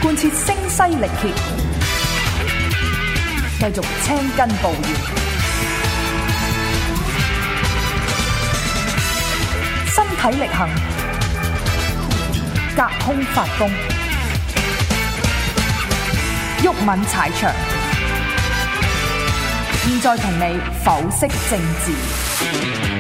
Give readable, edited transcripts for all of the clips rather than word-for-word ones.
貫徹聲嘶力竭，繼續青筋暴現，身體力行，隔空發功，毓民踩場。現在同你剖析政治。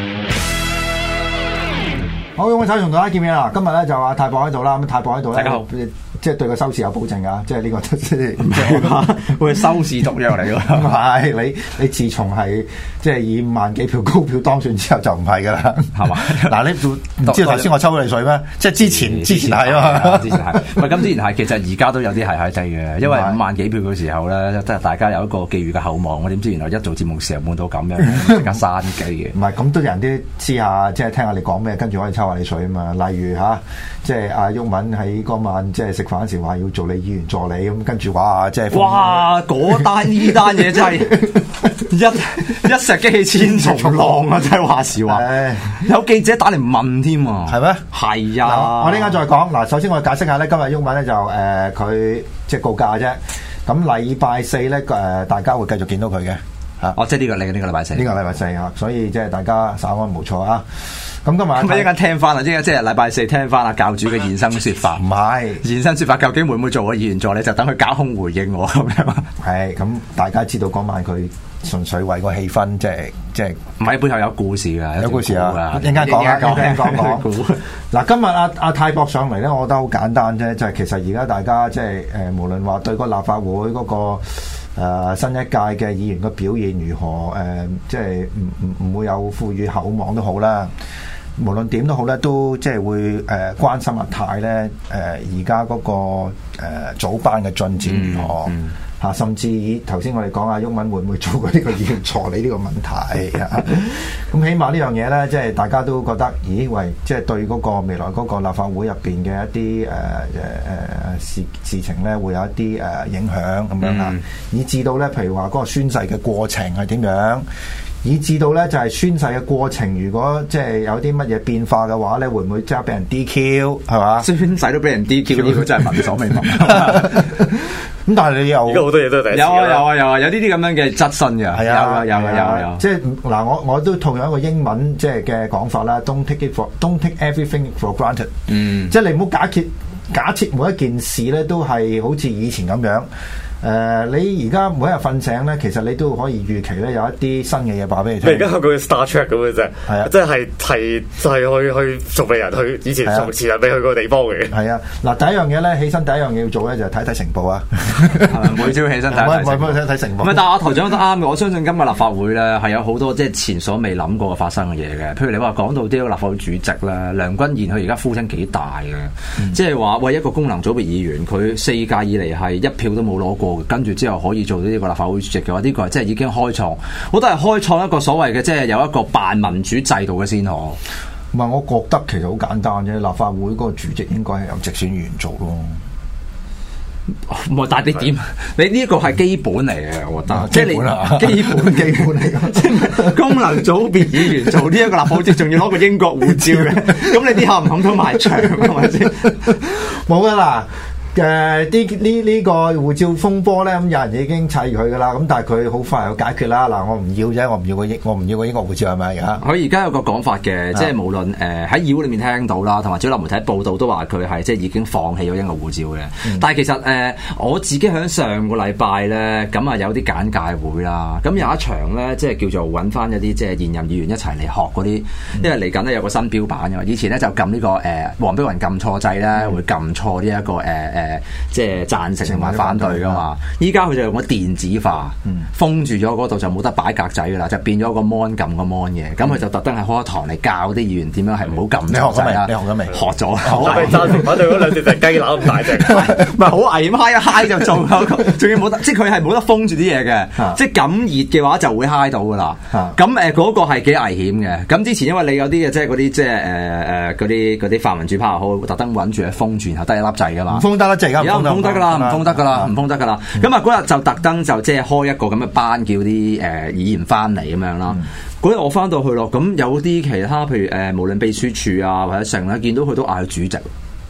好，毓民踩場同大家見面啦！今日咧就阿泰博喺度啦，咁泰博喺度咧， 大家好， 即係對個收視有保證噶，即係呢個即係會收視毒藥嚟㗎。 唔係你自從係即係以5萬幾票高票當選之後就唔係噶啦，係嘛？嗱，你唔知頭先我抽咗你水咩？即係之前係啊嘛， 之前係，唔係咁之前係，其實而家都有啲係低嘅，因為5萬幾票嘅時候咧，即係大家有一個寄予嘅厚望，我點知原來一做節目時候悶到咁樣，即刻閂機嘅。 唔係咁都有人啲知下，即係聽下你講咩，跟住可以抽下你水啊嘛。例如嚇，即係阿毓民喺嗰晚即係食飯嗰時話要做你議員助理咁，跟住哇，即係哇嗰單呢單嘢真係一石激起千重浪啊！真係話時話，有記者打嚟問添啊， 係咩？ 係啊！ 我呢間再講嗱，首先我解釋下咧，今日毓民咧就佢即係告假啫。咁禮拜四咧大家會繼續見到佢嘅嚇。 哦，即係呢個禮拜四， 呢個禮拜四嚇，所以即係大家稍安毋躁啊。咁今日咁一陣間聽翻啊，即係禮拜四聽翻阿教主嘅現身説法。 唔係現身説法，究竟會唔會做我議員助理？就等佢隔空回應我咁樣。係咁，大家知道嗰晚佢純粹為個氣氛，即係唔係背後有故事㗎， 有故事啊！一陣間講啊，一陣間講。嗱，今日阿泰博上嚟咧，我覺得好簡單啫，就係其實而家大家即係無論話對個立法會嗰個新一屆嘅議員嘅表現如何，即係唔會有賦予厚望都好啦。無論點都好咧，都即係會關心阿泰咧而家嗰個組班嘅進展如何嚇，甚至以頭先我哋講阿毓民會唔會做過呢個議員助理呢個問題啊？咁起碼呢樣嘢咧，即係大家都覺得，咦喂，即係對嗰個未來嗰個立法會入邊嘅一啲事情咧，會有一啲影響咁樣啊，以至到咧，譬如話嗰個宣誓嘅過程係點樣？以至到咧就係宣誓嘅過程，如果即係有啲乜嘢變化嘅話咧，會唔會即刻俾人 DQ 係嘛？ 宣誓都俾人 DQ，呢個真係聞所未聞。 咁但係你又而家好多嘢都係第一次。 有呢啲咁樣嘅質詢嘅。 係啊， 有。 即係嗱，我都同樣一個英文即係嘅講法啦。Don't take everything for granted。即係你唔好假設每一件事咧都係好似以前咁樣。你而家每一日瞓醒咧，其實你都可以預期咧有一啲新嘅嘢話俾你聽。 你而家學佢 Star Trek 咁嘅啫，係啊，即係去做俾人去以前從前人未去過地方嘅。 係啊，嗱，第一樣嘢咧，起身第一樣嘢要做咧就係睇睇成報啊。 每朝起身睇成報。唔係，但係我台長都啱嘅。我相信今日立法會咧係有好多即係前所未諗過發生嘅嘢嘅。譬如你話講到啲立法會主席啦，梁君彥佢而家呼聲幾大嘅，即係話喂一個功能組別議員，佢4屆以嚟係一票都冇攞過。跟住之後可以做到呢個立法會主席嘅話，呢個係即係已經開創，我都係開創一個所謂嘅即係有一個扮民主制度嘅先河。 唔係，我覺得其實好簡單啫，立法會嗰個主席應該係由直選議員做咯。 唔係，但係你點？你呢個係基本嚟嘅，我覺得。即係你基本嚟嘅，即係功能組別議員做呢一個立法會主席，仲要攞個英國護照嘅，咁你啲冚唔冚到埋牆係咪先？ 冇噶啦。呢個護照風波咧，咁有人已經砌佢噶啦，咁但係佢好快又解決啦。嗱，我唔要啫，我唔要個英國護照係咪而家？ 佢而家有個講法嘅，即係無論喺議會裏面聽到啦，同埋主流媒體報道都話佢係即係已經放棄咗英國護照嘅。但係其實我自己喺上個禮拜咧，咁啊有啲簡介會啦，咁有一場咧，即係叫做揾翻一啲即係現任議員一齊嚟學嗰啲，因為嚟緊咧有個新標版嘅嘛。以前咧就撳呢個黃碧雲撳錯掣咧，會撳錯呢一個即係贊成同埋反對噶嘛，依家佢就用咗電子化，封住咗嗰度就冇得擺格仔噶啦，就變咗個 mon 撳個 mon 嘅，咁佢就特登係開堂嚟教啲議員點樣係唔好撳錯掣啦。 你學咗未？ 學咗。 我係贊成反對嗰兩隻就雞乸咁大隻， 唔係好危險，嗨一嗨就做嗰個，仲要冇得，即係佢係冇得封住啲嘢嘅，即係咁熱嘅話就會嗨到噶啦。咁嗰個係幾危險嘅。咁之前因為你有啲嘅即係嗰啲即係嗰啲泛民主派好特登揾住去封住，然後得一粒掣噶嘛。 封得啦，即係而家。 唔封得噶啦，唔封得噶啦，唔封得噶啦。咁啊嗰日就特登就即係開一個咁嘅班，叫啲議員翻嚟咁樣啦。嗰日我翻到去咯，咁有啲其他譬如無論秘書處啊或者成咧，見到佢都嗌佢主席。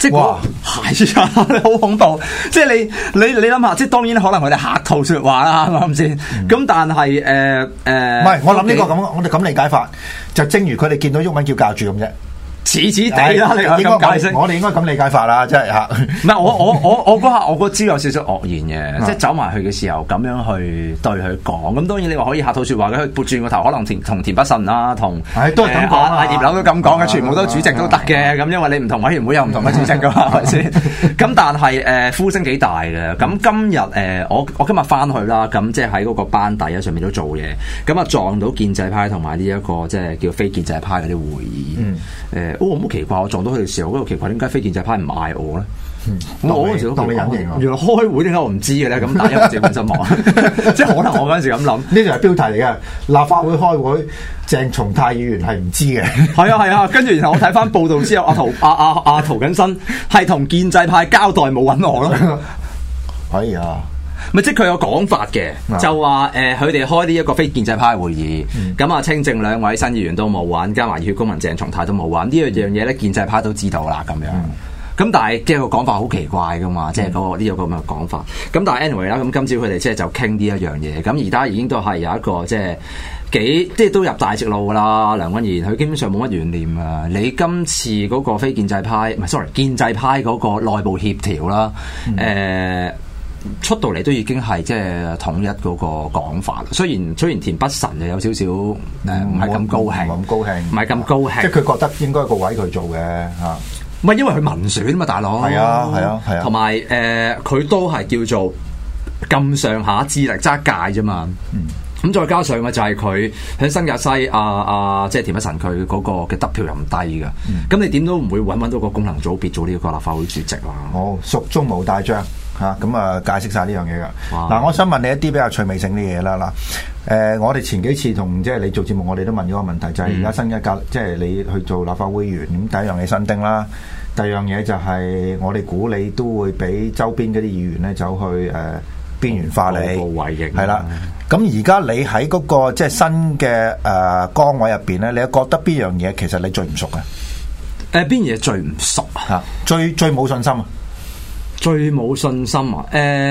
即係係啊，好恐怖！即係你諗下，即係當然可能佢哋客套説話啦，係咪先？咁但係唔係，我諗呢個咁，我哋咁理解法，就正如佢哋見到毓民叫教主咁啫。 似地啦，你咁解釋， 我哋應該咁理解法啦，即係嚇。唔係我嗰下我個知有少少愕然嘅，即係走埋去嘅時候咁樣去對佢講。咁當然你話可以客套説話嘅，佢撥轉個頭，可能同田北辰啦，同都係咁講阿葉劉都咁講嘅，全部都主席都得嘅。咁因為你唔同委員會有唔同嘅主席噶嘛，係咪先？咁但係呼聲幾大嘅。咁今日我今日翻去啦，咁即係喺嗰個班底上面都做嘢，咁啊撞到建制派同埋呢一個即係叫非建制派嗰啲會議。我好奇怪，我撞到佢嘅時候，我覺得奇怪，點解非建制派唔嗌我咧？我嗰陣時都當你隱形啊！原來開會點解我唔知嘅咧？咁大家自己本身望，即係可能我嗰陣時咁諗。呢條係標題嚟嘅，立法會開會，鄭松泰議員係唔知嘅。 係啊，跟住然後我睇翻報道之後，阿涂謹申係同建制派交代冇揾我咯。 可以啊。 咪即係佢有講法嘅，就話佢哋開呢一個非建制派會議，咁啊清正兩位新議員都冇揾，加埋熱血公民鄭松泰都冇揾，呢樣嘢咧建制派都知道啦咁樣。咁但係即係個講法好奇怪噶嘛，即係嗰個呢個咁嘅講法。咁但係 anyway 啦，咁今朝佢哋即係就傾呢一樣嘢。咁而家已經都係有一個即係都入大直路噶啦。梁君彥佢基本上冇乜懸念啊。你今次嗰個非建制派唔係 sorry 建制派嗰個內部協調啦，出到嚟都已經係即係統一嗰個講法。雖然田北辰就有少少唔係咁高興，唔係咁高興， 即係佢覺得應該個位佢做嘅嚇。 唔係因為佢民選啊嘛，大佬。 係啊。 同埋佢都係叫做咁上下資歷揸界啫嘛。咁再加上嘅就係佢喺新界西即係田北辰佢嗰個嘅得票又唔低㗎。咁你點都唔會揾到個功能組別做呢個立法會主席啦。 蜀中無大將。咁解釋晒呢樣嘢噶。嗱，我想問你一啲比較趣味性啲嘢啦。嗱，我哋前幾次同即係你做節目，我哋都問咗個問題，就係而家新一屆即係你去做立法會議員，咁第一樣嘢新丁啦，第二樣嘢就係我哋估你都會俾周邊嗰啲議員咧走去邊緣化你，係啦。咁而家你喺嗰個即係新嘅崗位入邊咧，你覺得邊樣嘢其實你最唔熟嘅？ 邊嘢最唔熟啊？ 最冇信心啊？ 最冇信心啊！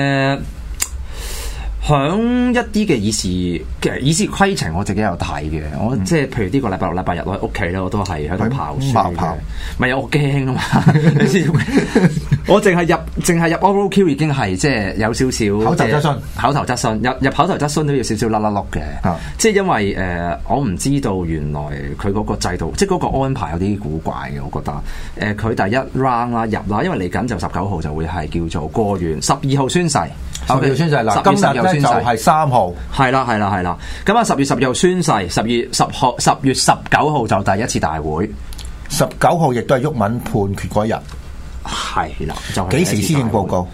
響一啲嘅議事規程，我自己有睇嘅。我即係譬如呢個禮拜六、禮拜日我喺屋企咧，我都係喺度跑書嘅。唔係我驚啊嘛！我淨係入 Oral Q 已經係即係有少少口頭質詢入口頭質詢都要少少甩甩碌嘅。即係因為我唔知道原來佢嗰個制度，即係嗰個安排有啲古怪嘅。我覺得佢第一 round 啦入啦，因為嚟緊就19號就會係叫做過完12號宣誓。 12號宣誓嗱，今日咧就係3號， 係啦。咁啊，10月12號宣誓，10月19號就第一次大會 ，19號亦都係毓民判決嗰日， 係啦，就幾時施政報告？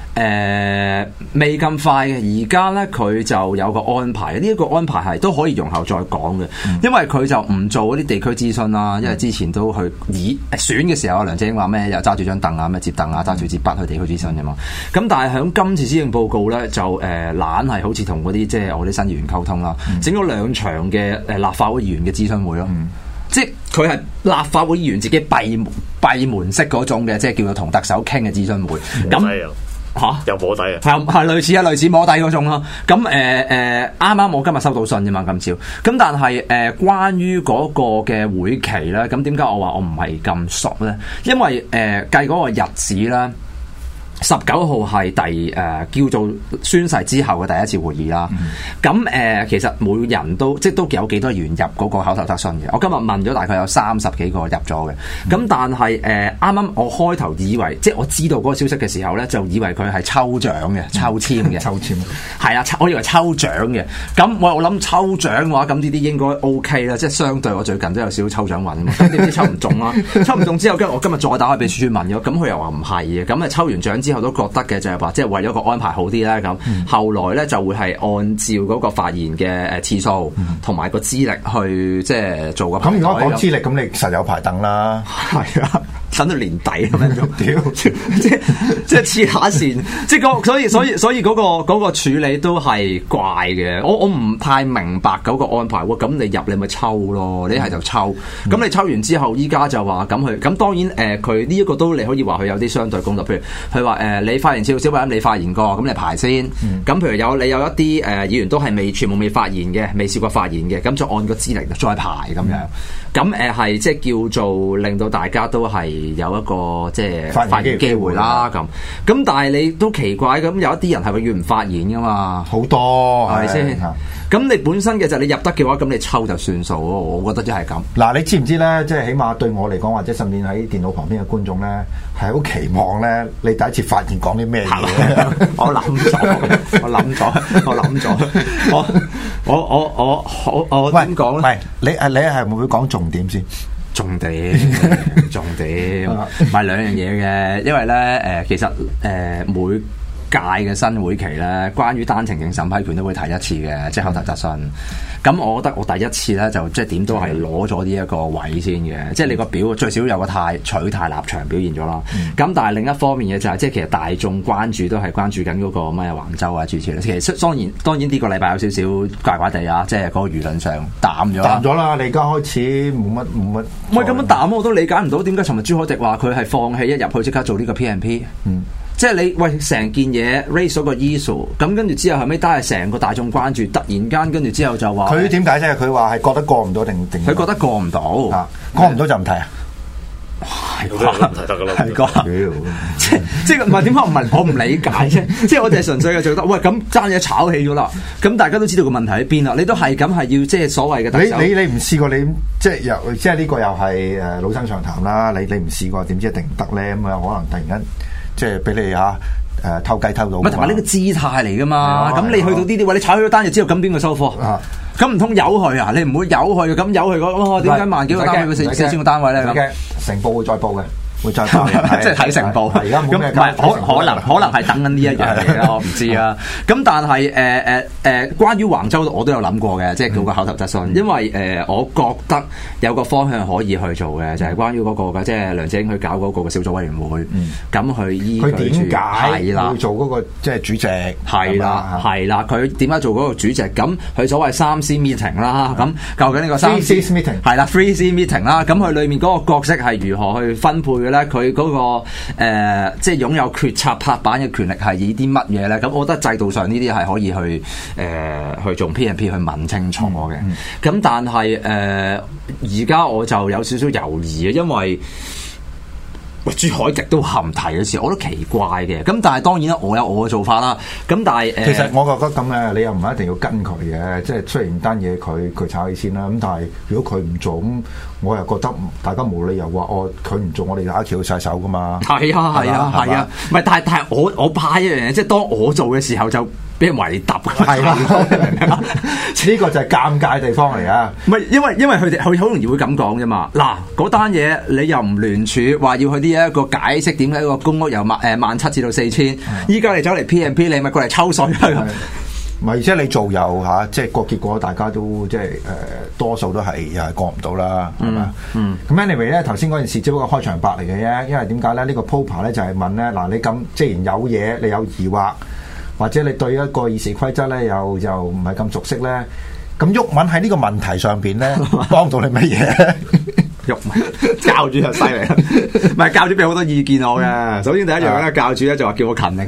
未咁快嘅，而家咧佢就有個安排，呢一個安排係都可以容後再講嘅，因為佢就唔做嗰啲地區諮詢啦，因為之前都去選嘅時候，梁振英話咩又揸住張凳啊，咩接凳啊，揸住支筆去地區諮詢嘅嘛。咁但係響今次施政報告咧，就懶係好似同嗰啲即係我啲新議員溝通啦，整咗2場嘅立法會議員嘅諮詢會咯，即係佢係立法會議員自己閉門式嗰種嘅，即係叫做同特首傾嘅諮詢會咁。 有摸底啊！ 係類似摸底嗰種咯。咁啱啱我今日收到信啫嘛，今朝。咁但係關於嗰個嘅會期咧，咁點解我話我唔係咁熟咧？因為計嗰個日子咧，19號係叫做宣誓之後嘅第一次會議啦。咁其實每人都即係都有幾多元入嗰個口頭質詢嘅。我今日問咗大概有30幾個入咗嘅。咁但係啱啱我開頭以為，即係我知道嗰個消息嘅時候咧，就以為佢係抽獎嘅、抽籤嘅。抽籤係啊，我以為抽獎嘅。咁我諗抽獎嘅話，咁呢啲應該 OK 啦。即係相對我最近都有少少抽獎運嘛。咁點知抽唔中啦？抽唔中之後，跟住我今日再打開秘書處問咗，咁佢又話唔係嘅。咁抽完獎之後都覺得嘅就係話，即係為咗個安排好啲咧咁。後來咧就會係按照嗰個發言嘅次數同埋個資歷去即係做個。 咁如果講資歷，咁你實有排等啦。 係啊， 等到年底咁樣做，即係黐下線，即係所以嗰個處理都係怪嘅。我唔太明白嗰個安排喎。咁你入你咪抽咯，你係就抽。咁你抽完之後，依家就話咁當然佢呢一個都你可以話佢有啲相對公道，譬如佢話你發言少少，你發言過，咁你排先。咁譬如你有一啲議員都係全部未發言嘅，未試過發言嘅，咁就按個資歷再排咁樣。咁係即係叫做令到大家都係有一個即係發言機會啦。咁但係你都奇怪，咁有一啲人係永遠唔發言噶嘛， 好多係咪先？咁你本身嘅就你入得嘅話，咁你抽就算數咯。我覺得即係咁。 嗱，你知唔知咧？即係起碼對我嚟講，或者甚至喺電腦旁邊嘅觀眾咧，係好期望咧，你第一次發言講啲咩嘢？ 我諗咗，我點講咧？ 你係會唔會講重點先？ 重點，唔係兩樣嘢嘅，因為咧其實每屆嘅新會期咧，關於單程證審批權都會提一次嘅，即係口頭質詢。咁我覺得我第一次咧就即係點都係攞咗呢一個位先嘅，即係你個表最少有個取態立場表現咗啦。咁但係另一方面嘅就係即係其實大眾關注都係關注緊嗰個咩橫州啊諸如此類。其實當然呢個禮拜有少少怪怪地啊，即係嗰個輿論上淡咗啦。你而家開始冇乜。 唔係咁樣淡，我都理解唔到點解尋日朱凱廸話佢係放棄一入去即刻做呢個 PMP。即係你喂成件嘢 raise 咗個 issue， 咁跟住之後後尾都係成個大眾關注，突然間跟住之後就話佢點解啫？佢話係覺得過唔到定佢覺得過唔到， 過唔到就唔提啊？ 係唔提得噶啦， 係啩？即係唔係點解我唔理解啫？即係我哋係純粹嘅覺得，喂咁爭嘢炒起咗啦，咁大家都知道個問題喺邊啦，你都係咁係要即係所謂嘅特首。你唔試過你即係呢個又係老生常談啦。你唔試過點知一定唔得咧？咁啊可能突然間。即係俾你偷雞偷到， 同埋呢個姿態嚟噶嘛？咁你去到呢啲位，你炒咗單就知道咁邊個收貨？咁唔通有佢啊？你唔會有佢咁有佢講，點解萬幾個單位佢4,000個單位咧？ 成報會再報嘅。 即係睇成報，咁唔係可能係等緊呢一樣嘢啦，我唔知啊。咁但係關於橫州我都有諗過嘅，即係叫個口頭質詢，因為我覺得有個方向可以去做嘅，就係關於嗰個嘅，即係梁振英去搞嗰個嘅小組委員會，咁去依據住佢點解會做嗰個即係主席？ 係啦，佢點解做嗰個主席？咁佢所謂3C meeting 啦，咁究竟呢個3C meeting 係啦 3C meeting 啦，咁佢裡面嗰個角色係如何去分配？佢嗰個即係擁有決策拍板嘅權力係以啲乜嘢咧？咁我覺得制度上呢啲係可以去做 PMP 去問清楚嘅。咁但係而家我就有少少猶豫啊，因為朱凱廸都含提嘅時候，我都奇怪嘅。咁但係當然啦，我有我嘅做法啦。咁但係其實我覺得咁咧，你又唔係一定要跟佢嘅。即係雖然單嘢佢炒起先啦。咁但係如果佢唔做，咁我又覺得大家冇理由話佢唔做，我哋就一翹晒手噶嘛。係啊。唔係，但係我怕一樣嘢，即係當我做嘅時候就俾人圍揼。係啦， 呢個就係尷尬地方嚟啊！ 唔係因為佢好容易會咁講啫嘛。嗱，嗰單嘢你又唔聯署，話要去呢一個解釋點解個公屋由17,000至到4,000，依家你走嚟 PMP， 你咪過嚟抽水啊！ 唔係，即係你做又即係個結果，大家都即係多數都係又係過唔到啦，係嘛？咁 anyway 咧，頭先嗰件事只不過開場白嚟嘅啫，因為點解咧？呢個鋪排咧就係問咧，嗱，你咁既然有嘢，你有疑惑，或者你對一個議事規則咧又唔係咁熟悉咧，咁毓民喺呢個問題上邊咧幫到你乜嘢？ 毓民教主就犀利啦，唔係教主俾好多意見我嘅。首先第一樣咧，教主咧就話叫我勤力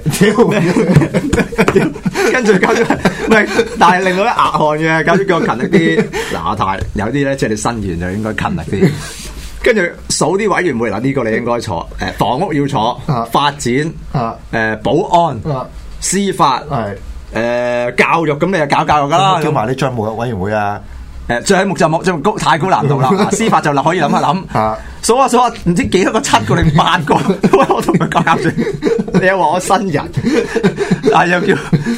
啲，跟住教主唔係，但係令到一額汗嘅。教主叫我勤力啲，嗱太有啲咧，即係你新員就應該勤力啲。跟住數啲委員會，嗱呢個你應該坐，房屋要坐，發展，保安，司法，教育，咁你就搞教育噶啦。 叫埋啲帳務委員會啊。 帳目就高太高難度啦，司法就可以諗下諗，數下唔知幾多個7個定8個，我同佢教住，你又話我新人，又叫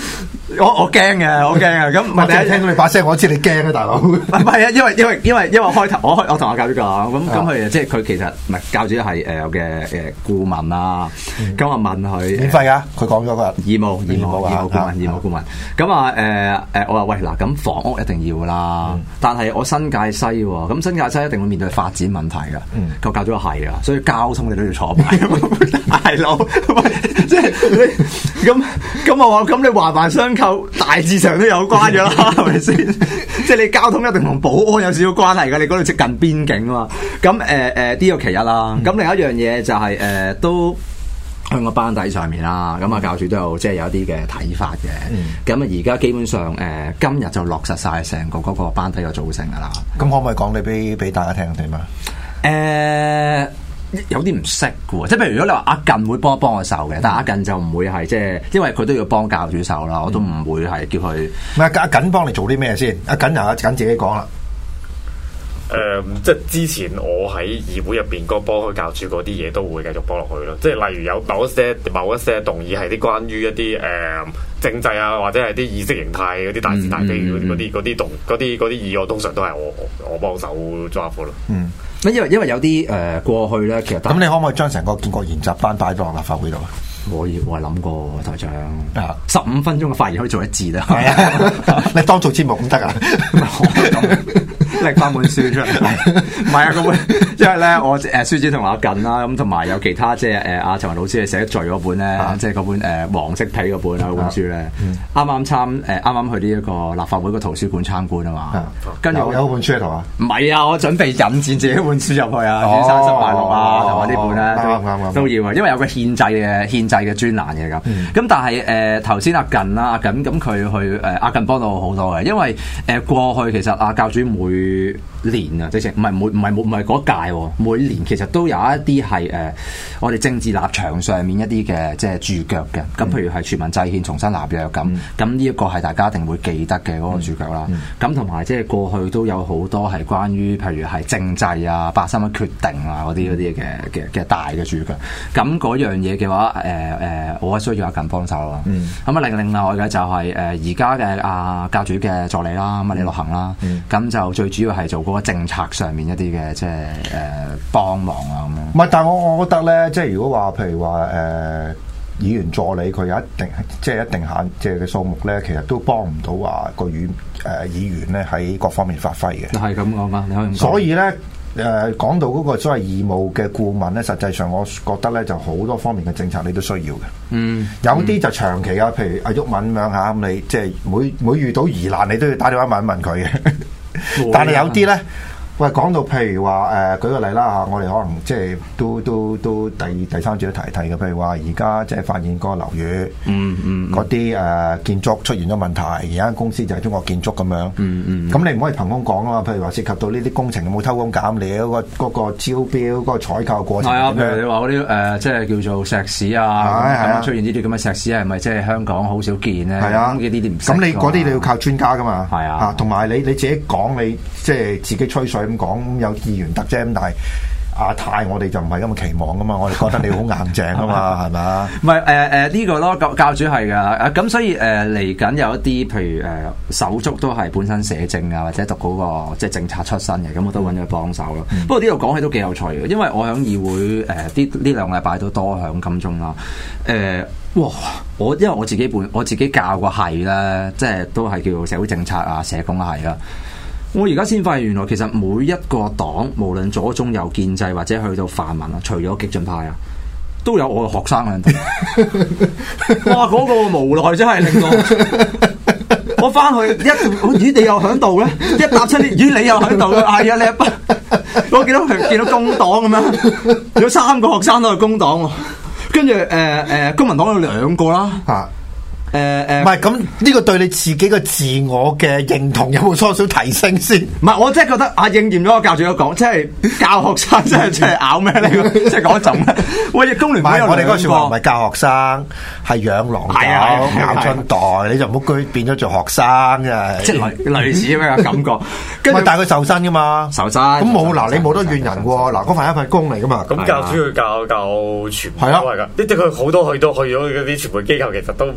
我驚嘅，我驚嘅。咁我第一聽到你把聲，我知你驚啊，大佬。 唔係啊，因為開頭我同阿教主講，咁佢即係佢其實唔係教主係我嘅顧問啦。咁我問佢免費㗎，佢講咗個義務顧問。咁啊我話喂嗱，咁房屋一定要啦，但係我新界西喎，咁新界西一定會面對發展問題㗎。個教主話係啊，所以交通你都要坐牌，大佬。即係你咁我話咁你環環相扣，大致上都有關咗啦，係咪先？即係你交通一定同保安有少少關係㗎，你嗰度接近邊境啊嘛。咁呢個其一啦。咁另一樣嘢就係都喺個班底上面啦。咁啊教主都有即係有一啲嘅睇法嘅。咁啊而家基本上今日就落實晒成個嗰個班底嘅組成㗎啦。 咁可唔可以講你俾大家聽點啊？ 有啲唔識嘅喎，即係譬如如果你話阿近會幫我手嘅，但係阿近就唔會係即係，因為佢都要幫教主手啦，我都唔會係叫佢。 唔係阿近幫你做啲咩先？阿近由阿近自己講啦。 即係之前我喺議會入邊嗰幫佢教主嗰啲嘢都會繼續幫落去咯。即係例如有某一些動議係啲關於一啲政制啊，或者係啲意識形態嗰啲大是大非嗰啲議案，通常都係我幫手抓貨咯。 因為有啲過去咧，其實咁你可唔可以將成個建國研習班擺落立法會度啊？ 我係諗過台長15分鐘嘅發言可以做一節啦。 係啊，你當做節目咁得啊？ 拎翻本書出嚟，唔係啊，因為咧我書展同阿近啦，咁同埋有其他即係阿陳雲老師寫序嗰本咧，即係嗰本黃色皮嗰本啊，嗰本書咧，啱啱去呢一個立法會個圖書館參觀啊嘛，跟住有本書喺度啊？ 唔係啊，我準備引薦自己本書入去啊，《山生快樂》啊，同埋呢本咧都要啊，因為有個憲制嘅專欄嘅咁。咁但係頭先阿近啦，阿近咁佢去阿近幫到我好多嘅，因為過去其實阿教主每年啊，直情唔係嗰屆喎，每年其實都有一啲係我哋政治立場上面一啲嘅即係注腳嘅。咁譬如係全民制憲重新立約咁呢一個係大家一定會記得嘅嗰個注腳啦。咁同埋即係過去都有好多係關於譬如係政制啊、831決定啊嗰啲嘅大嘅注腳。咁嗰樣嘢嘅話我需要阿近幫手啦。咁啊另外嘅就係而家嘅阿教主嘅助理啦，李樂行啦。咁就最主要係做嗰個政策上面一啲嘅即係幫忙啊咁樣。 唔係，但係我覺得咧，即係如果話譬如話議員助理佢有一定限即係嘅數目咧，其實都幫唔到話個議員咧喺各方面發揮嘅。係咁講嘛，你可以咁講。所以咧講到嗰個所謂義務嘅顧問咧，實際上我覺得咧就好多方面嘅政策你都需要嘅。有啲就長期啊，譬如阿毓民咁樣嚇，咁你即係每遇到疑難，你都要打電話問一問佢嘅。但係有啲咧，喂，講到譬如話舉個例啦嚇，我哋可能即係都第三節都提嘅，譬如話而家即係發現個樓宇，嗰啲建築出現咗問題，而間公司就係中國建築咁樣，咁你唔可以憑空講啊嘛。譬如話涉及到呢啲工程有冇偷工減料，嗰個招標嗰個採購過程，係啊，譬如你話嗰啲即係叫做石屎啊，咁樣出現呢啲咁嘅石屎係咪即係香港好少見咧？係啊，呢啲唔識。咁你嗰啲你要靠專家噶嘛？係啊，同埋你自己講你即係自己吹水咁講，有議員得啫，咁但係阿泰我哋就唔係咁嘅期望噶嘛，我哋覺得你好硬淨啊嘛，係咪啊？唔係呢個咯，教主係噶，咁所以嚟緊有一啲譬如手足都係本身社政啊，或者讀嗰個即係政策出身嘅，咁我都揾咗佢幫手咯。不過呢度講起都幾有趣嘅，因為我喺議會呢兩個禮拜都多響金鐘啦。因為我自己教過係啦，即係都係叫社會政策啊、社工係啦。我而家先發現原來其實每一個黨，無論左中右建制或者去到泛民啊，除咗激進派啊，都有我嘅學生喺度。哇！嗰個無奈真係令我翻去咦你又喺度咧？一搭出咦你又喺度咧？係啊，你一班我見到工黨咁樣，有3個學生都係工黨喎，跟住公民黨有2個啦。唔係咁呢個對你自己嘅自我嘅認同有冇多少提升先？唔係，我真係覺得應驗咗我教主都講，即係教學生真係咬咩呢？即係嗰種咧。喂，工聯會有2個。我哋嗰個説話唔係教學生，係養狼狗、咬春袋，你就唔好變咗做學生嘅。即係類似咁嘅感覺。跟住但係佢受薪噶嘛？受薪。咁冇嗱，你冇得怨人喎。嗱，嗰份一份工嚟噶嘛。 咁教主佢教傳媒都係㗎，即係佢好多去咗嗰啲傳媒機構，其實都未。係啊。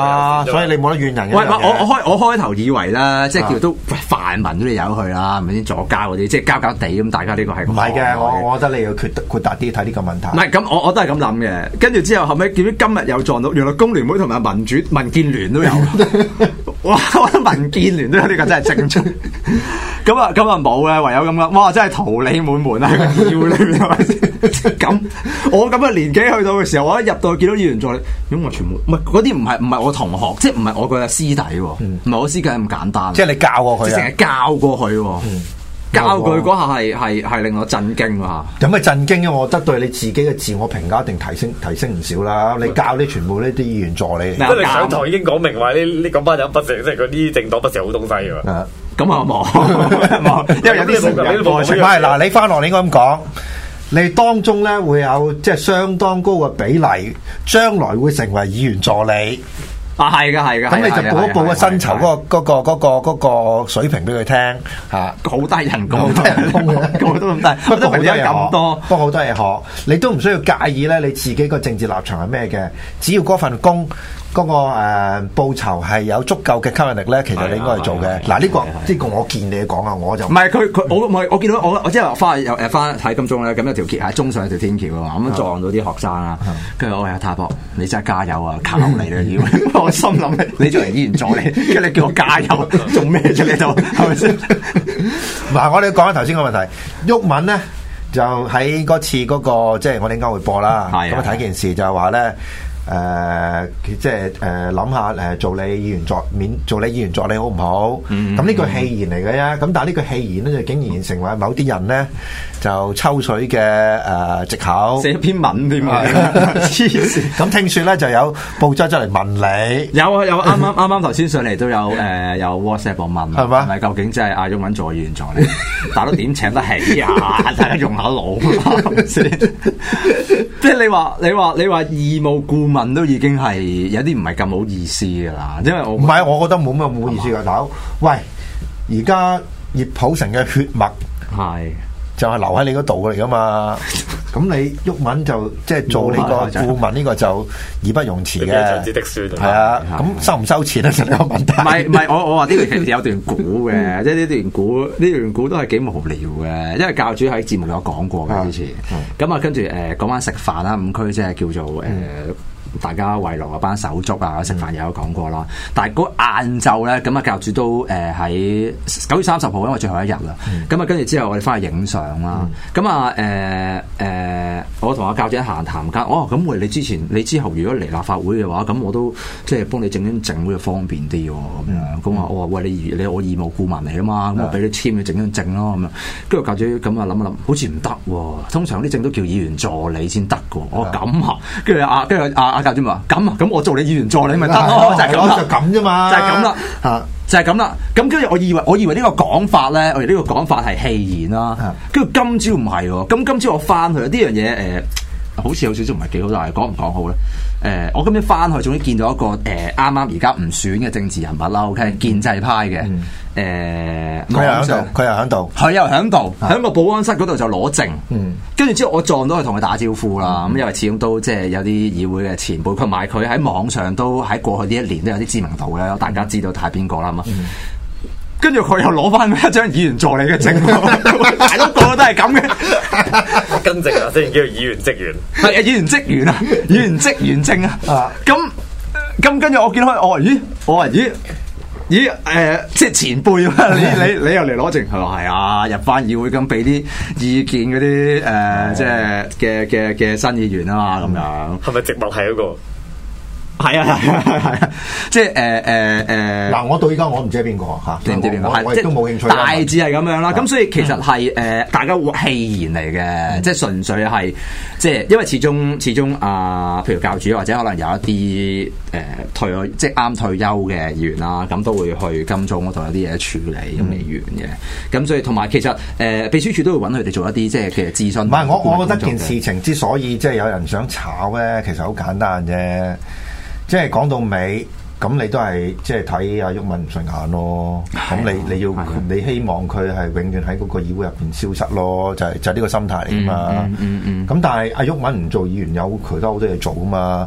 嘛，所以你冇得怨人嘅。 喂，我開頭以為咧，即係叫都泛民都你由佢啦，係咪先左膠嗰啲，即係膠膠地咁，大家呢個係唔係嘅？我覺得你要豁達啲睇呢個問題。 唔係咁，我都係咁諗嘅。跟住之後後尾見到今日又撞到，原來工聯會同埋民建聯都有。哇！我覺得民建聯都有呢個真係正宗。咁啊冇咧，唯有咁啦。哇！真係桃李滿門啊！要你係咪先？咁我咁嘅年紀去到嘅時候，我一入到去見到議員助理，咁我全部唔係嗰啲，唔係我同學，即係唔係我個師弟喎，唔係我師弟咁簡單。 即係你教過佢， 成日教過佢。教佢嗰下係令我震驚啊！ 咁嘅震驚，我覺得對你自己嘅自我評價一定提升唔少啦。你教啲全部呢啲議員助理， 即係你上台已經講明話呢咁班人不成，即係嗰啲政黨不是好東西㗎。 咁啊冇，因為有啲成日唔係嗱，你翻落你應該咁講，你當中咧會有即係相當高嘅比例，將來會成為議員助理。 啊，係噶。 咁你就報一報個薪酬嗰個水平俾佢聽嚇， 好低人工，個都咁低， 不過好多嘢咁多， 不過好多嘢學，你都唔需要介意咧，你自己個政治立場係咩嘅，只要嗰份工嗰個報酬係有足夠嘅吸引力咧，其實你應該係做嘅。嗱呢個我見你講啊，我就唔係佢我見到我即係翻睇金鐘咧，咁有條橋喺中上一條天橋啊嘛，咁撞到啲學生啦，跟住我話太博，你真係加油啊，靠你啦要！我心諗你做人議員助理，跟住你叫我加油，做咩啫你度係咪先？ 嗱，我哋講翻頭先個問題，毓民咧就喺嗰次嗰個即係我哋應該會播啦，咁啊睇件事就係話咧。即係諗下做你議員助理好唔好？咁呢句戲言嚟嘅啫。咁但係呢句戲言咧就竟然成為某啲人咧就抽水嘅藉口， 寫篇文添啊！黐線！ 咁聽説咧就有報章出嚟問你， 有啱頭先上嚟都有有 WhatsApp 我問係咪究竟真係阿毓民做議員助理？大佬點請得起啊？大家用下腦先。即係你話義務顧問都已經係有啲唔係咁好意思噶啦，因為我唔係，我覺得冇乜好意思噶，大佬。喂，而家葉普成嘅血脈係就係留喺你嗰度嚟噶嘛？咁你毓民就即係做呢個顧問呢個就義不容辭嘅，係啊。咁收唔收錢咧就呢個問題。 唔係，我話呢個其實有段估嘅，即係呢段估都係幾無聊嘅，因為教主喺節目有講過嘅之前。咁啊，跟住講翻食飯啦，五區即係叫做大家圍爐嗰班手足啊，食飯又有講過啦。但係嗰晏晝咧，咁啊教主都喺9月30號，因為最後一日啦。咁啊跟住之後，我哋翻去影相啦。咁啊我同阿教主閒談間，咁你之後如果嚟立法會嘅話，咁我都即係幫你整會就方便啲喎。咁樣咁啊，我話喂，你我義務顧問嚟啊嘛，咁我俾你簽你整咯咁樣。跟住教主咁啊諗一諗，好似唔得喎。通常啲證都叫議員助理先得嘅。我話咁啊，跟住阿教主咪話咁我做你議員助理咪得咯，就係咁啦， 就咁啫嘛， 就係咁啦，就係咁啦。咁跟住我以為呢個講法咧，我以為呢個講法係戲言啦。跟住今朝唔係喎，咁今朝我翻去呢樣嘢好似有少少唔係幾好，但係講唔講好咧？我今日翻去，終於見到一個啱啱而家唔選嘅政治人物啦。OK，建制派嘅佢又喺度， 喺個保安室嗰度就攞證。跟住之後我撞到佢同佢打招呼啦。咁因為始終都即係有啲議會嘅前輩，同埋佢喺網上都喺過去呢一年都有啲知名度嘅，大家知道係邊個啦嘛。跟住佢又攞翻一張議員助理嘅證，大多個都係咁嘅。 跟證啊，即係叫議員職員。 係啊，議員職員啊，議員職員證啊。咁跟住我見到佢，我話咦，即係前輩啊！你又嚟攞證？佢話係啊，入翻議會咁俾啲意見嗰啲即係嘅新議員啊嘛，咁樣。 係咪直麥係嗰個？ 係啊，即係嗱，我到依家我唔知係邊個嚇， 你唔知邊個， 我亦都冇興趣。 大致係咁樣啦，咁所以其實係大家戲言嚟嘅，即係純粹係即係因為始終譬如教主或者可能有一啲即係啱退休嘅議員啦，咁都會去金鐘嗰度有啲嘢處理咁未完嘅，咁所以同埋其實秘書處都會揾佢哋做一啲即係嘅諮詢。唔係我覺得件事情之所以即係有人想炒咧，其實好簡單啫。即係講到尾，咁你都係即係睇阿毓民唔順眼咯。咁你希望佢係永遠喺嗰個議會入邊消失咯，就係呢個心態嚟噶嘛。咁但係阿毓民唔做議員有其他好多嘢做噶嘛。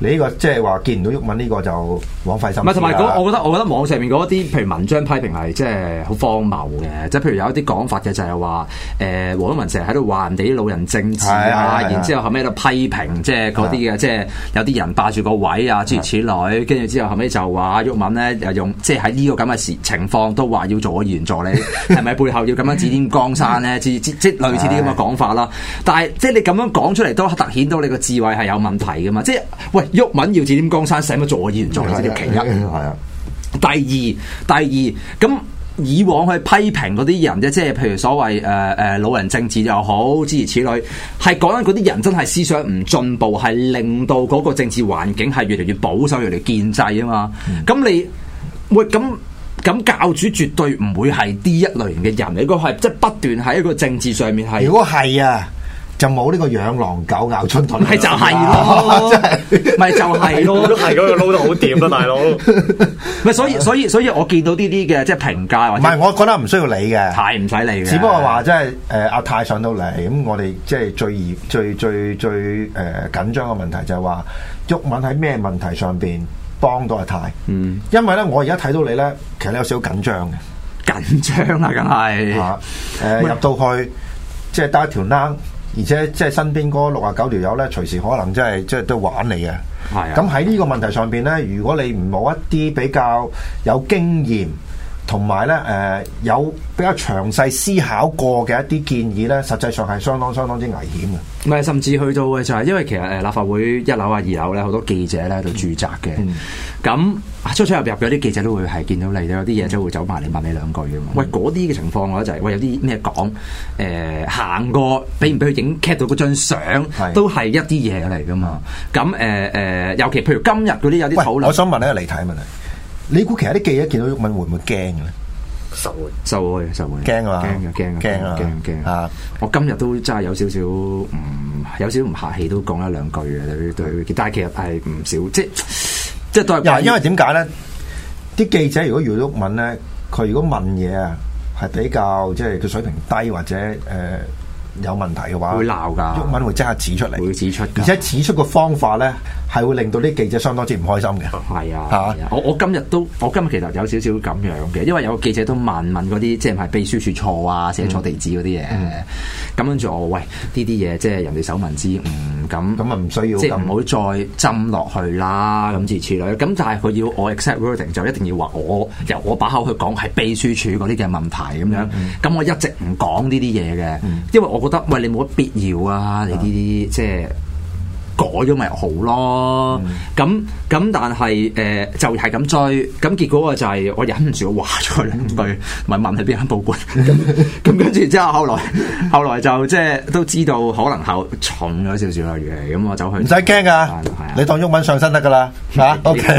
你呢個即係話見唔到毓民呢個就枉費心思啦。 唔係同埋我覺得網上面嗰啲譬如文章批評係即係好荒謬嘅，即係譬如有一啲講法嘅就係話黃毓民成日喺度話人哋啲老人政治啊，然之後後尾喺度批評即係嗰啲嘅，即係有啲人霸住個位啊諸如此類，跟住之後後尾就話毓民咧又用即係喺呢個咁嘅情況都話要做個議員助理，係咪背後要咁樣指點江山咧？即係類似啲咁嘅講法啦。但係即係你咁樣講出嚟都突顯到你個智慧係有問題噶嘛？即係喂。毓民要指點江山，使乜做我議員助理呢條其一？係啊。第二，咁以往去批評嗰啲人啫，即係譬如所謂老人政治又好，諸如此類，係講緊嗰啲人真係思想唔進步，係令到嗰個政治環境係越嚟越保守，越嚟越建制啊嘛。咁你喂咁教主絕對唔會係呢一類型嘅人，你個係即係不斷喺一個政治上面係。 如果係啊？就冇呢個養狼狗咬春盾， 係就係咯，咪就係咯， 都係嗰個撈得好掂啊，大佬。 咪所以我見到呢啲嘅即係評價， 唔係我覺得唔需要理嘅， 太唔使理嘅。 只不過話即係阿泰上到嚟，咁我哋即係最緊張嘅問題就係話毓民喺咩問題上邊幫到阿泰？因為咧我而家睇到你咧，其實你有少少緊張嘅， 緊張啊，梗係入到去即係得一條躝。而且即係身邊嗰69條友咧，隨時可能即係都玩你嘅。係啊。咁喺呢個問題上邊咧，如果你唔冇一啲比較有經驗，同埋咧有比較詳細思考過嘅一啲建議咧，實際上係相當之危險嘅。 唔係，甚至去到嘅就係因為其實立法會1樓啊、2樓咧，好多記者咧喺度駐紮嘅。咁出入有啲記者都會係見到你，有啲嘢就會走埋嚟問你兩句嘅嘛。喂，嗰啲嘅情況咧就係喂有啲咩講行過，俾唔俾佢影 cap 到嗰張相，都係一啲嘢嚟噶嘛。咁尤其譬如今日嗰啲有啲討論， 我想問一個離題問題，你估其實啲記者見到毓民會唔會驚嘅咧？ 受會驚啊！ 驚啊！我今日都真係有少少唔客氣，都講一兩句嘅對，但係其實係唔少，即係都係因為點解咧？啲記者如果遇到毓民咧，佢如果問嘢啊，係比較即係佢水平低或者有問題嘅話， 會鬧㗎。 毓民會即刻指出嚟， 會指出， 而且指出個方法咧，係會令到啲記者相當之唔開心嘅。 係啊，我今日其實有少少咁樣嘅，因為有個記者都問嗰啲即係咪秘書處錯啊，寫錯地址嗰啲嘢。咁跟住我喂呢啲嘢，即係人哋手民之誤，咁啊唔需要， 即係唔好再斟落去啦，咁諸如此類。咁但係佢要我 accept wording，就一定要話我由我把口去講係秘書處嗰啲嘅問題咁樣。咁我一直唔講呢啲嘢嘅，因為我覺得喂你冇乜必要啊，你呢啲即係。改咗咪好咯，咁但係就係咁追，咁結果就係我忍唔住我話咗兩句，咪問係邊間報館，咁跟住之後後來就即係都知道可能重咗少少嘅，咁我走去唔使驚噶，你當毓民上身得噶啦嚇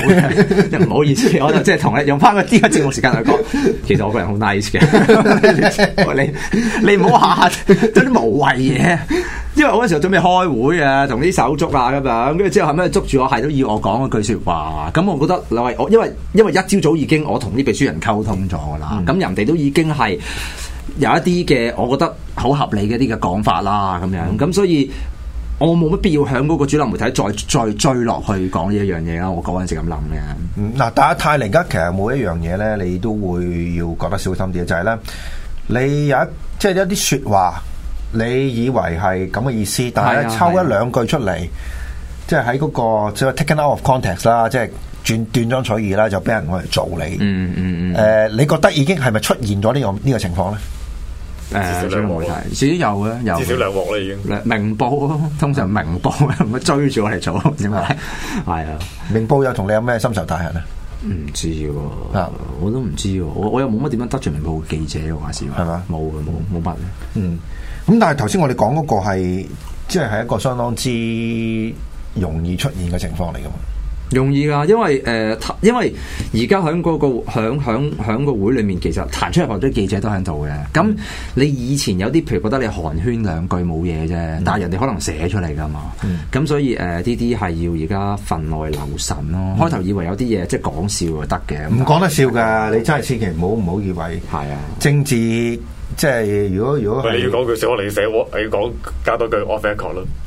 ，OK， 唔好意思，我就即係同你用翻個節目時間嚟講，其實我個人好 nice 嘅，你唔好下下做啲無謂嘢。因為我嗰時候準備開會啊，同啲手足啊咁樣，跟住之後後尾捉住我，係都要我講一句說話。咁我覺得我因為一朝早已經我同啲秘書人溝通咗噶啦，咁人哋都已經係有一啲嘅，我覺得好合理嘅啲嘅講法啦，咁樣。咁所以我冇乜必要響嗰個主流媒體再追落去講呢一樣嘢啦。我嗰陣時咁諗嘅。 嗱，但係泰寧而家其實每一樣嘢咧，你都會要覺得小心啲嘅，就係咧，你有即係一啲說話。你以為係咁嘅意思，但係咧抽一兩句出嚟，即係喺嗰個即係 taken out of context 啦，即係斷章取義啦，就俾人攞嚟做你。你覺得已經係咪出現咗呢個情況咧？ 至少兩鑊啦， 至少有嘅， 至少兩鑊啦已經。 明報通常明報咁追住我嚟做，點解？係啊， 明報有同你有咩深仇大恨啊？ 唔知喎，我都唔知喎，我又冇乜點樣得罪明報記者嘅話事，係嘛？冇乜嘅， 咁但係頭先我哋講嗰個係，即係一個相當之容易出現嘅情況嚟噶嘛？ 容易噶，因為而家喺嗰個響個會裏面，其實彈出嚟好多記者都喺度嘅。咁你以前有啲，譬如覺得你寒暄兩句冇嘢啫，但係人哋可能寫出嚟噶嘛。咁所以呢啲係要而家分內留神咯。開頭以為有啲嘢即係講笑就得嘅， 唔講得笑噶，你真係千祈唔好以為係啊政治。即係如果你要講句笑話，你寫你講加多句 off record 咯。 唔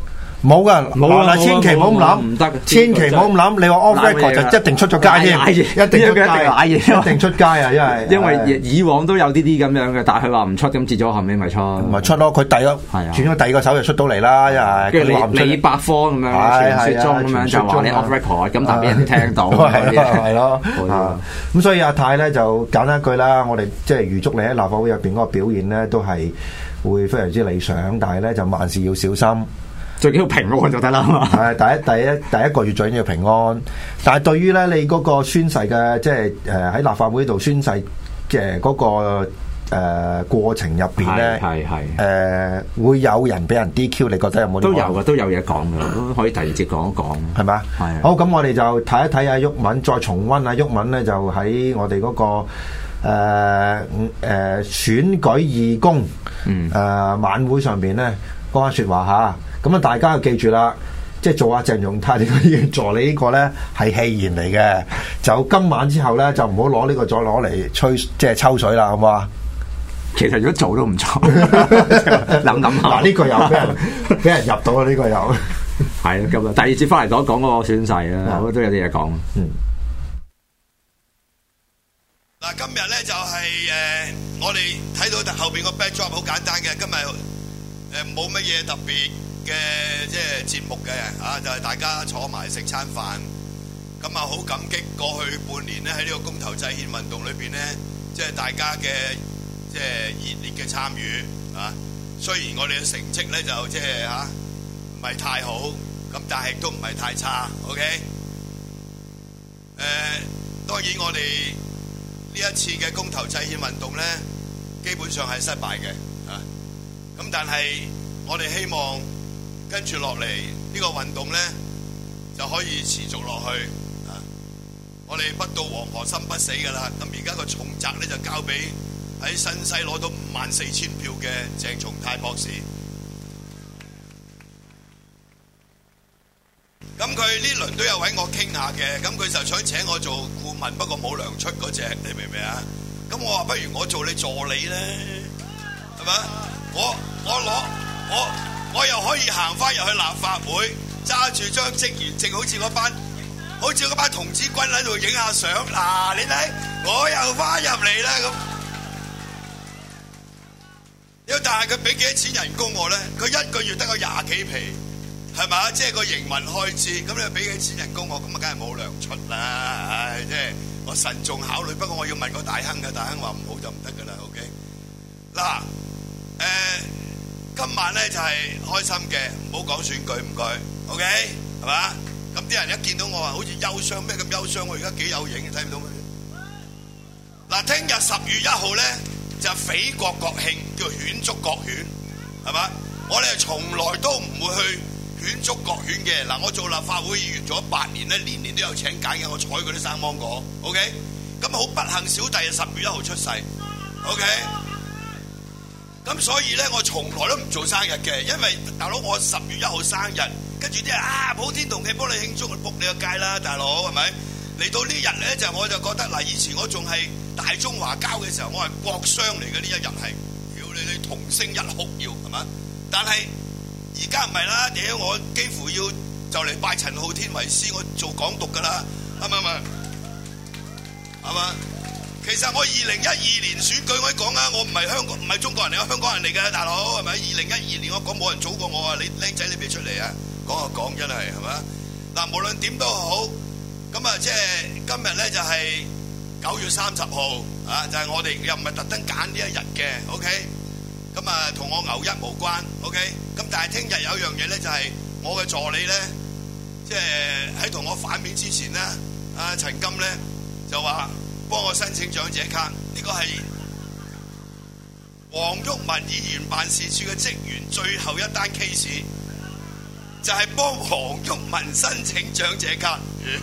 冇噶，嗱，千祈唔好咁諗， 唔得， 千祈唔好咁諗。你話 off record 就一定出咗街添，一定出街，一定出街啊！ 因為以往都有啲咁樣嘅，但係佢話唔出，咁至咗後尾咪出， 咪出咯。佢轉咗第二個手就出到嚟啦，因為跟住李百科咁樣傳説中咁樣就話你 off record，咁但係俾人聽到， 係咯。咁所以阿太咧就簡單一句啦，我哋即係預祝你喺立法會入邊嗰個表現咧都係會非常之理想，但係咧就萬事要小心。 最緊要平安就得啦嘛。 係第一個月最緊要平安，但係對於咧你嗰個宣誓嘅，即係喺立法會度宣誓嘅嗰個過程入邊咧，會有人俾人 DQ，你覺得有冇？ 都有嘢講嘅，可以第二節講一講， 係咪？係。好，咁我哋就睇一睇阿毓民，再重溫阿毓民咧，就喺我哋嗰個選舉義工晚會上邊咧講下説話嚇。咁啊，大家就記住啦，即係做阿鄭容泰呢個議員助理呢個咧係戲言嚟嘅，就今晚之後咧就唔好攞呢個再攞嚟吹，即係抽水啦，好唔好啊？ 其實如果做都唔錯，諗下。 嗱，呢個又俾人入到啊！呢個又係啊，咁啊，第二節翻嚟講嗰個宣誓啊，我都有啲嘢講。 嗱，今日咧就係我哋睇到後邊個 backdrop 好簡單嘅，今日冇乜嘢特別嘅即係節目嘅就係大家坐埋食餐飯，咁啊好感激過去半年咧喺呢個公投制憲運動裏邊咧，即係大家嘅即係熱烈嘅參與啊。雖然我哋嘅成績咧就即係唔係太好，咁但係都唔係太差。OK， 當然我哋呢一次嘅公投制憲運動咧，基本上係失敗嘅啊。咁但係我哋希望跟住落嚟呢個運動咧就可以持續落去啊！我哋不到黃河心不死噶啦，咁而家個重責咧就交俾喺新西攞到54,000票嘅鄭松泰博士。咁佢呢輪都有揾我傾下嘅，咁佢就想請我做顧問，不過冇糧出嗰隻，你明唔明啊？咁我話不如我做你助理咧，係咪？我又可以行翻入去立法會，揸住張職員證，好似嗰班童子軍喺度影下相。嗱，你睇，我又翻入嚟啦咁。但係佢俾幾多錢人工我咧？佢一個月得個20幾皮，係咪？即係個營運開支，咁你俾幾多錢人工我，咁啊梗係冇糧出啦。唉，即係我慎重考慮。不過我要問個大亨嘅，大亨話唔好就唔得噶啦。OK， 嗱，今晚咧就係開心嘅，唔好講選舉唔該 ，OK 係嘛？咁啲人一見到我話好似憂傷，咩咁憂傷？我而家幾有型，睇唔到咩？嗱，聽日10月1號咧就匪國國慶，叫犬捉國犬，係嘛？我哋從來都唔會去犬捉國犬嘅。嗱，我做立法會議員做咗8年咧，年年都有請柬嘅，我採嗰啲生芒果 ，OK？咁好不幸，小弟係10月1號出世 ，OK？咁所以咧，我從來都唔做生日嘅，因為大佬我10月1號生日，跟住啲人普天同慶幫你慶祝，仆你個街啦，大佬係咪？嚟到呢日咧，我就覺得嗱，以前我仲係大中華膠嘅時候，我係國殤嚟嘅，呢一日係，屌你同聲一哭要係嘛？但係而家唔係啦，屌我幾乎要就嚟拜陳浩天為師，我做港獨噶啦，係咪？係嘛？其實我2012年選舉我講啊，我唔係香港唔係中國人嚟，我香港人嚟嘅大佬係咪？2012年我講冇人早過我啊，你僆仔你俾出嚟啊，講真係嘛？嗱，無論點都好，咁啊即係今日咧就係9月30號啊，就係我哋又唔係特登揀呢一日嘅 ，OK？ 咁啊同我牛一無關 ，OK？ 咁但係聽日有一樣嘢咧就係我嘅助理咧，即係喺同我反面之前咧，阿陳金咧就話。幫我申請長者卡，呢個係黃毓民議員辦事處嘅職員最後一單 case， 就係幫黃毓民申請長者卡。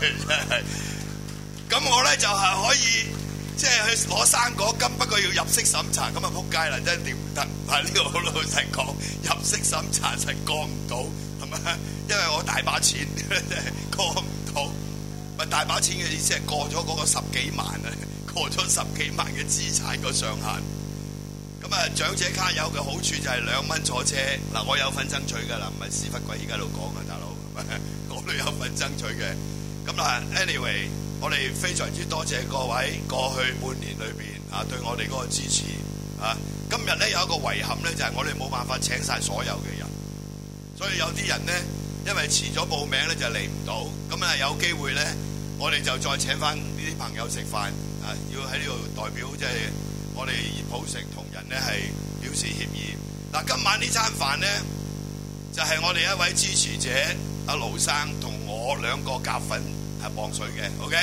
咁我咧就係可以即係去攞生果金，不過要入息審查，咁啊撲街啦，真係掂唔得。但係呢個好老實講，入息審查實過唔到，係咪？因為我大把錢過唔到。大把錢嘅意思係過咗嗰個10幾萬啊，過咗10幾萬嘅資產個上限。咁咁啊，長者卡有嘅好處就係2蚊坐車。嗱，我有份爭取㗎啦，唔係屎忽鬼而家喺度講啊，大佬，我都有份爭取嘅。咁嗱 ，anyway， 我哋非常之多謝各位過去半年裏邊對我哋嗰個支持啊。今日咧有一個遺憾咧，就係我哋冇辦法請晒所有嘅人，所以有啲人咧因為遲咗報名咧就嚟唔到。咁啊有機會咧，我哋就再請翻呢啲朋友食飯啊，要喺呢度代表即係我哋熱普城同仁咧係表示歉意。嗱，今晚呢餐飯咧就係我哋一位支持者阿盧生同我2個夾份係磅水嘅 ，OK？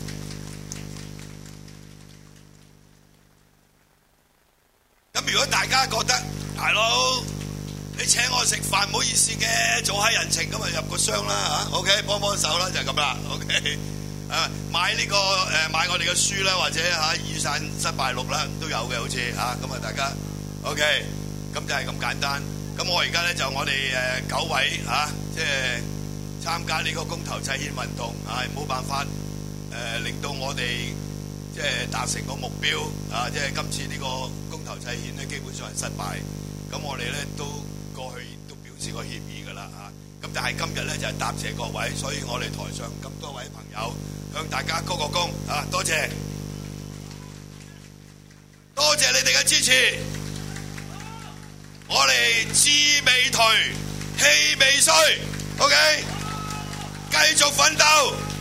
咁如果大家覺得大佬你請我食飯唔好意思嘅，做下人情咁啊入個箱啦嚇 ，OK？ 幫幫手啦，就係咁啦 ，OK？ 買呢個買我哋嘅書啦，或者雨傘失敗錄啦都有嘅，好似咁啊大家 OK？ 咁就係咁簡單。咁我而家咧就我哋9位即係參加呢個公投制憲運動冇辦法令到我哋即係達成個目標即係今次呢個公投制憲咧基本上係失敗。咁我哋咧都過去都表示過歉意㗎啦咁但係今日咧就係答謝各位，所以我哋台上咁多位朋友向大家鞠個躬多謝，多謝你哋嘅支持。我哋志未頹，氣未衰 ，OK， 繼續奮鬥。